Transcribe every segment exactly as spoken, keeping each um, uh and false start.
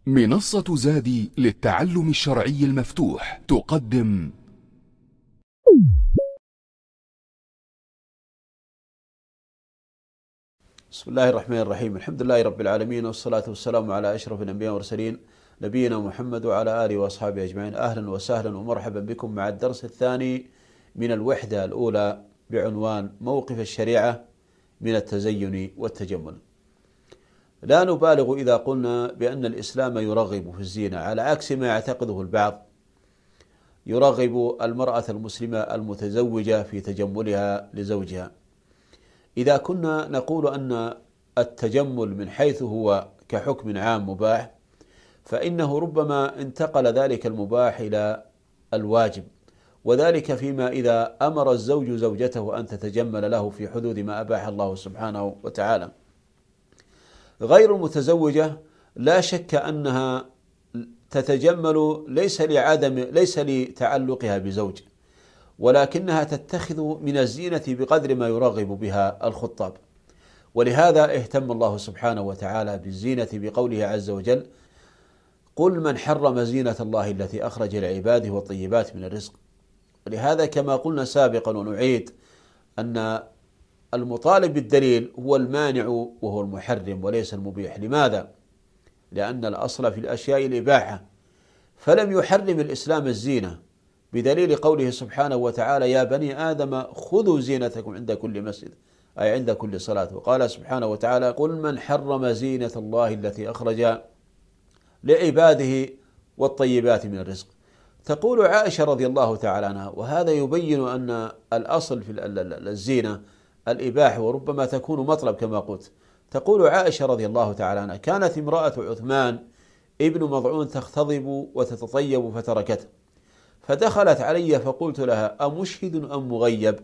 منصة زادي للتعلم الشرعي المفتوح تقدم بسم الله الرحمن الرحيم. الحمد لله رب العالمين، والصلاة والسلام على أشرف الأنبياء والمرسلين نبينا محمد وعلى آله وأصحابه أجمعين. أهلا وسهلا ومرحبا بكم مع الدرس الثاني من الوحدة الأولى بعنوان موقف الشريعة من التزين والتجمل. لا نبالغ إذا قلنا بأن الإسلام يرغب في الزينة، على عكس ما يعتقده البعض، يرغب المرأة المسلمة المتزوجة في تجملها لزوجها. إذا كنا نقول أن التجمل من حيث هو كحكم عام مباح، فإنه ربما انتقل ذلك المباح إلى الواجب، وذلك فيما إذا أمر الزوج زوجته أن تتجمل له في حدود ما أباح الله سبحانه وتعالى. غير المتزوجة لا شك أنها تتجمل ليس لعدم ليس لتعلقها بزوج، ولكنها تتخذ من الزينة بقدر ما يرغب بها الخطاب. ولهذا اهتم الله سبحانه وتعالى بالزينة بقوله عز وجل: قل من حرم زينة الله التي أخرج لعباده والطيبات من الرزق. ولهذا كما قلنا سابقا ونعيد أن المطالب بالدليل هو المانع وهو المحرم وليس المبيح. لماذا؟ لأن الأصل في الأشياء الإباحة، فلم يحرم الإسلام الزينة بدليل قوله سبحانه وتعالى: يا بني آدم خذوا زينتكم عند كل مسجد، أي عند كل صلاة. وقال سبحانه وتعالى: قل من حرم زينة الله التي أخرج لعباده والطيبات من الرزق. تقول عائشة رضي الله تعالى عنها، وهذا يبين أن الأصل في الزينة الإباحة، وربما تكون مطلب كما قلت. تقول عائشة رضي الله تعالى عنها: كانت امرأة عثمان ابن مضعون تختضب وتتطيب فتركته، فدخلت علي فقلت لها: أمشهد أم مغيب؟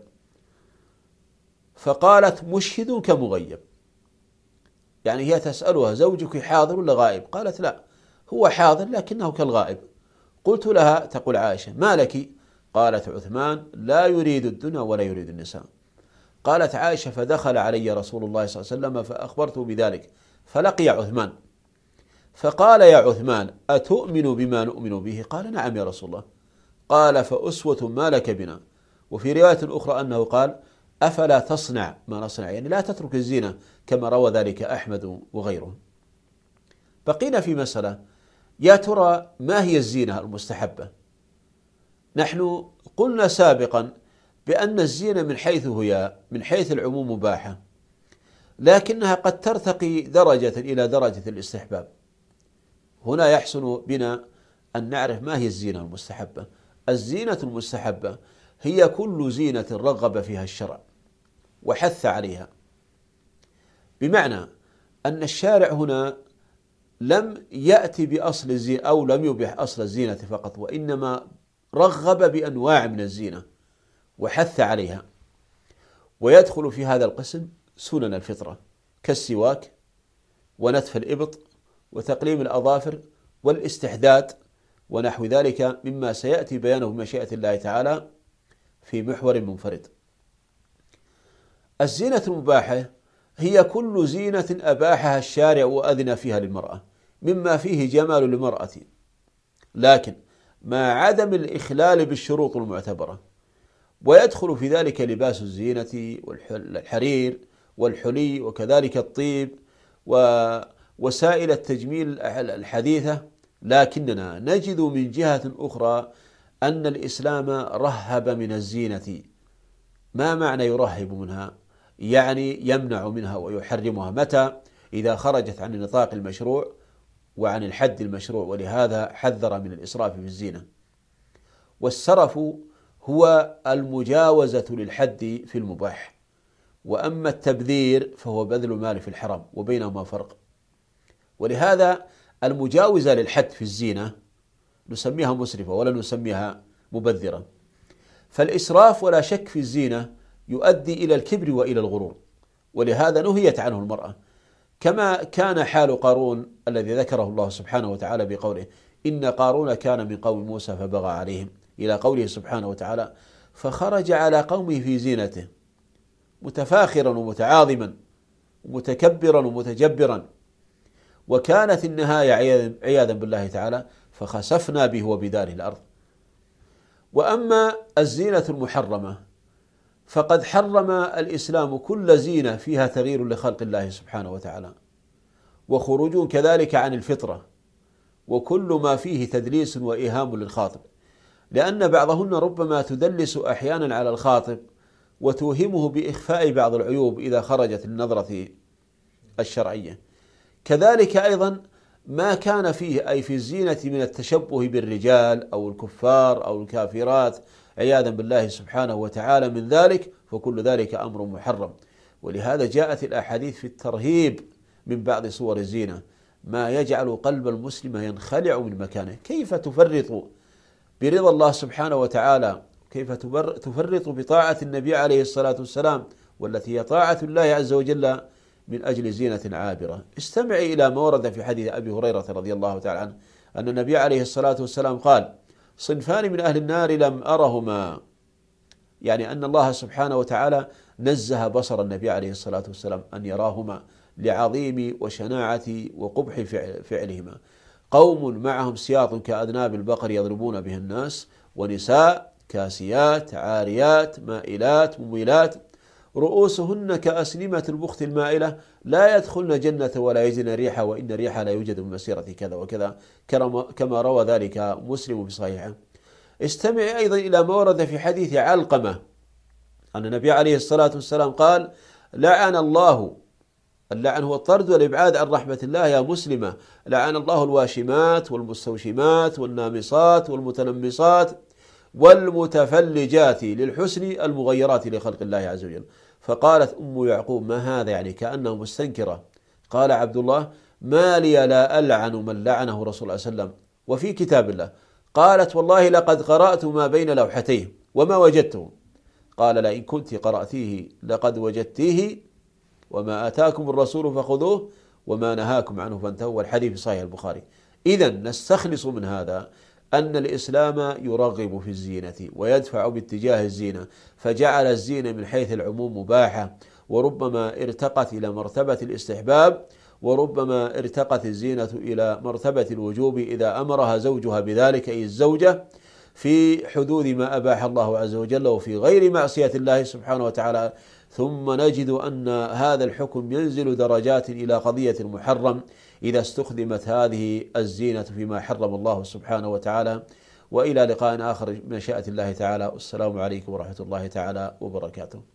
فقالت: مشهد كمغيب. يعني هي تسألها: زوجك حاضر ولا غائب؟ قالت: لا، هو حاضر لكنه كالغائب. قلت لها، تقول عائشة: ما لك؟ قالت: عثمان لا يريد الدنيا ولا يريد النساء. قالت عائشة: فدخل علي رسول الله صلى الله عليه وسلم فأخبرته بذلك، فلقي عثمان فقال: يا عثمان، أتؤمن بما نؤمن به؟ قال: نعم يا رسول الله. قال: فأسوة ما لك بنا. وفي رواية أخرى أنه قال: أفلا تصنع ما نصنع، يعني لا تترك الزينة، كما روى ذلك أحمد وغيره. بقينا في مسألة: يا ترى ما هي الزينة المستحبة؟ نحن قلنا سابقا بأن الزينة من حيث هي من حيث العموم مباحة، لكنها قد ترتقي درجة إلى درجة الاستحباب. هنا يحسن بنا أن نعرف ما هي الزينة المستحبة. الزينة المستحبة هي كل زينة رغب فيها الشرع وحث عليها، بمعنى أن الشارع هنا لم يأتي بأصل الزينة أو لم يبح أصل الزينة فقط، وإنما رغب بأنواع من الزينة وحث عليها. ويدخل في هذا القسم سنن الفطرة كالسواك ونتف الإبط وتقليم الأظافر والاستحداد ونحو ذلك، مما سيأتي بيانه بمشيئة الله تعالى في محور منفرد. الزينة المباحة هي كل زينة أباحها الشارع وأذن فيها للمرأة، مما فيه جمال للمرأة، لكن مع عدم الإخلال بالشروط المعتبرة. ويدخل في ذلك لباس الزينة والحرير والحلي، وكذلك الطيب ووسائل التجميل الحديثة. لكننا نجد من جهة أخرى أن الإسلام رهب من الزينة. ما معنى يرهب منها؟ يعني يمنع منها ويحرمها. متى؟ إذا خرجت عن نطاق المشروع وعن الحد المشروع. ولهذا حذر من الإسراف في الزينة. والسرف هو المجاوزة للحد في المباح، وأما التبذير فهو بذل المال في الحرام، وبينهما فرق. ولهذا المجاوزة للحد في الزينة نسميها مسرفة ولا نسميها مبذرة. فالإسراف ولا شك في الزينة يؤدي إلى الكبر وإلى الغرور، ولهذا نهيت عنه المرأة، كما كان حال قارون الذي ذكره الله سبحانه وتعالى بقوله: إن قارون كان من قوم موسى فبغى عليهم، إلى قوله سبحانه وتعالى: فخرج على قومه في زينته متفاخرا ومتعاظما ومتكبرا ومتجبرا. وكانت النهاية عياذا بالله تعالى فخسفنا به وبداره الأرض. وأما الزينة المحرمة فقد حرم الإسلام كل زينة فيها تغيير لخلق الله سبحانه وتعالى، وخروج كذلك عن الفطرة، وكل ما فيه تدليس وإيهام للخاطب، لأن بعضهن ربما تدلس أحيانا على الخاطب وتوهمه بإخفاء بعض العيوب إذا خرجت النظرة الشرعية. كذلك أيضا ما كان فيه أي في الزينة من التشبه بالرجال أو الكفار أو الكافرات عياذا بالله سبحانه وتعالى من ذلك، فكل ذلك أمر محرم. ولهذا جاءت الأحاديث في الترهيب من بعض صور الزينة ما يجعل قلب المسلم ينخلع من مكانه. كيف تفرط برضا الله سبحانه وتعالى، كيف تفرط بطاعة النبي عليه الصلاة والسلام والتي هي طاعة الله عز وجل من أجل زينة عابرة. استمعي إلى ما ورد في حديث أبي هريرة رضي الله تعالى عنه أن النبي عليه الصلاة والسلام قال: صنفان من أهل النار لم أرهما، يعني أن الله سبحانه وتعالى نزه بصر النبي عليه الصلاة والسلام أن يراهما لعظيم وشناعة وقبح فعلهما: قوم معهم سياط كأذناب البقر يضربون بها الناس، ونساء كاسيات عاريات مائلات مميلات رؤوسهن كأسنمة البخت المائلة لا يدخلن جنة ولا يجدن ريحها وإن ريحها لا يوجد من مسيرة كذا وكذا، كما روى ذلك مسلم في صحيحه. استمع أيضا إلى ما ورد في حديث علقمة أن النبي عليه الصلاة والسلام قال: لعن الله، اللعن هو الطرد والإبعاد عن رحمة الله يا مسلمة، لعن الله الواشمات والمستوشمات والنامصات والمتنمصات والمتفلجات للحسن المغيرات لخلق الله عز وجل. فقالت أم يعقوب: ما هذا؟ يعني كأنه مستنكرة. قال عبد الله: ما لي لا ألعن من لعنه رسول الله صلى الله عليه وسلم وفي كتاب الله. قالت: والله لقد قرأت ما بين لوحتيه وما وجدته. قال: لئن كنت قرأتيه لقد وجدتيه، وما آتاكم الرسول فخذوه وما نهاكم عنه فانتهوا، والحديث في صحيح البخاري. إذن نستخلص من هذا أن الإسلام يرغب في الزينة ويدفع باتجاه الزينة، فجعل الزينة من حيث العموم مباحة، وربما ارتقت إلى مرتبة الاستحباب، وربما ارتقت الزينة إلى مرتبة الوجوب إذا أمرها زوجها بذلك أي الزوجة في حدود ما أباح الله عز وجل وفي غير معصية الله سبحانه وتعالى. ثم نجد أن هذا الحكم ينزل درجات إلى قضية المحرم إذا استخدمت هذه الزينة فيما حرم الله سبحانه وتعالى. وإلى لقاء آخر بمشيئة الله تعالى، والسلام عليكم ورحمة الله تعالى وبركاته.